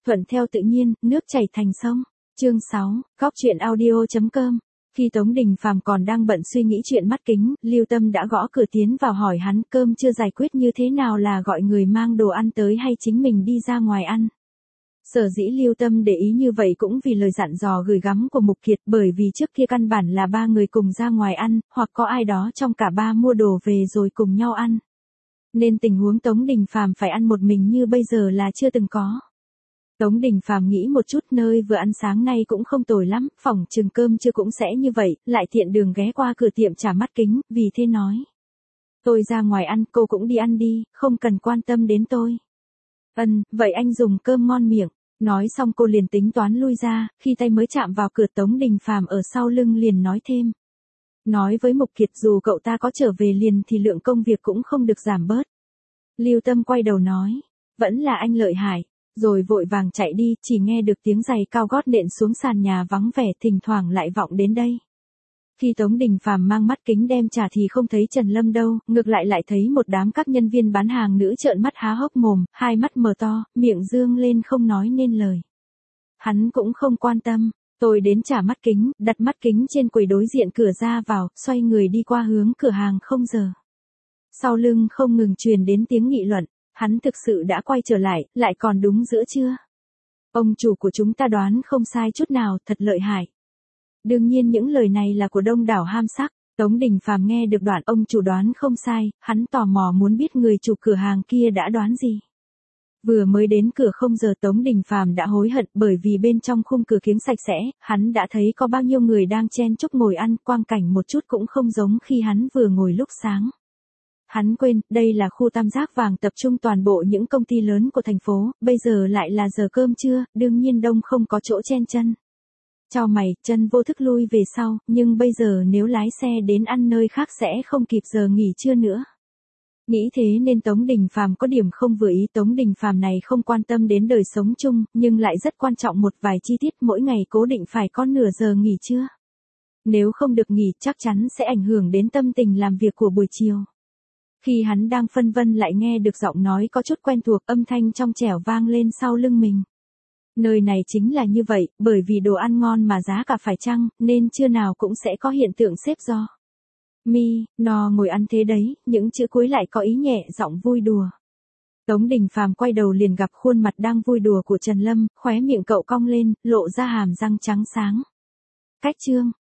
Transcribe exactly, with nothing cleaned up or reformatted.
thuận theo tự nhiên, nước chảy thành sông. Chương sáu, góc chuyện audio chấm com. Khi Tống Đình Phàm còn đang bận suy nghĩ chuyện mắt kính, Lưu Tâm đã gõ cửa tiến vào hỏi hắn cơm chưa giải quyết như thế nào, là gọi người mang đồ ăn tới hay chính mình đi ra ngoài ăn. Sở dĩ Lưu Tâm để ý như vậy cũng vì lời dặn dò gửi gắm của Mục Kiệt, bởi vì trước kia căn bản là ba người cùng ra ngoài ăn, hoặc có ai đó trong cả ba mua đồ về rồi cùng nhau ăn. Nên tình huống Tống Đình Phàm phải ăn một mình như bây giờ là chưa từng có. Tống Đình Phàm nghĩ một chút, nơi vừa ăn sáng nay cũng không tồi lắm, phỏng chừng cơm chưa cũng sẽ như vậy, lại tiện đường ghé qua cửa tiệm trả mắt kính, vì thế nói. Tôi ra ngoài ăn, cô cũng đi ăn đi, không cần quan tâm đến tôi. Ừm, vậy anh dùng cơm ngon miệng. Nói xong cô liền tính toán lui ra, khi tay mới chạm vào cửa Tống Đình Phàm ở sau lưng liền nói thêm. Nói với Mục Kiệt dù cậu ta có trở về liền thì lượng công việc cũng không được giảm bớt. Lưu Tâm quay đầu nói. Vẫn là anh lợi hại. Rồi vội vàng chạy đi, chỉ nghe được tiếng giày cao gót nện xuống sàn nhà vắng vẻ, thỉnh thoảng lại vọng đến đây. Khi Tống Đình Phàm mang mắt kính đem trả thì không thấy Trần Lâm đâu, ngược lại lại thấy một đám các nhân viên bán hàng nữ trợn mắt há hốc mồm, hai mắt mở to, miệng dương lên không nói nên lời. Hắn cũng không quan tâm, tôi đến trả mắt kính, đặt mắt kính trên quầy đối diện cửa ra vào, xoay người đi qua hướng cửa hàng không giờ. Sau lưng không ngừng truyền đến tiếng nghị luận. Hắn thực sự đã quay trở lại, lại còn đúng giữa trưa. Ông chủ của chúng ta đoán không sai chút nào, thật lợi hại. Đương nhiên những lời này là của đông đảo ham sắc. Tống Đình Phàm nghe được đoạn ông chủ đoán không sai, hắn tò mò muốn biết người chủ cửa hàng kia đã đoán gì. Vừa mới đến cửa không giờ Tống Đình Phàm đã hối hận, bởi vì bên trong khung cửa kiếng sạch sẽ, hắn đã thấy có bao nhiêu người đang chen chúc ngồi ăn, quang cảnh một chút cũng không giống khi hắn vừa ngồi lúc sáng. Hắn quên, đây là khu tam giác vàng tập trung toàn bộ những công ty lớn của thành phố, bây giờ lại là giờ cơm trưa, đương nhiên đông không có chỗ chen chân. Chau mày, chân vô thức lui về sau, nhưng bây giờ nếu lái xe đến ăn nơi khác sẽ không kịp giờ nghỉ trưa nữa. Nghĩ thế nên Tống Đình Phàm có điểm không vừa ý. Tống Đình Phàm này không quan tâm đến đời sống chung, nhưng lại rất quan trọng một vài chi tiết, mỗi ngày cố định phải có nửa giờ nghỉ trưa. Nếu không được nghỉ chắc chắn sẽ ảnh hưởng đến tâm tình làm việc của buổi chiều. Khi hắn đang phân vân lại nghe được giọng nói có chút quen thuộc, âm thanh trong trẻo vang lên sau lưng mình. Nơi này chính là như vậy, bởi vì đồ ăn ngon mà giá cả phải chăng, nên trưa nào cũng sẽ có hiện tượng xếp do. Mi, no ngồi ăn thế đấy, những chữ cuối lại có ý nhẹ giọng vui đùa. Tống Đình Phàm quay đầu liền gặp khuôn mặt đang vui đùa của Trần Lâm, khóe miệng cậu cong lên, lộ ra hàm răng trắng sáng. Cách chương.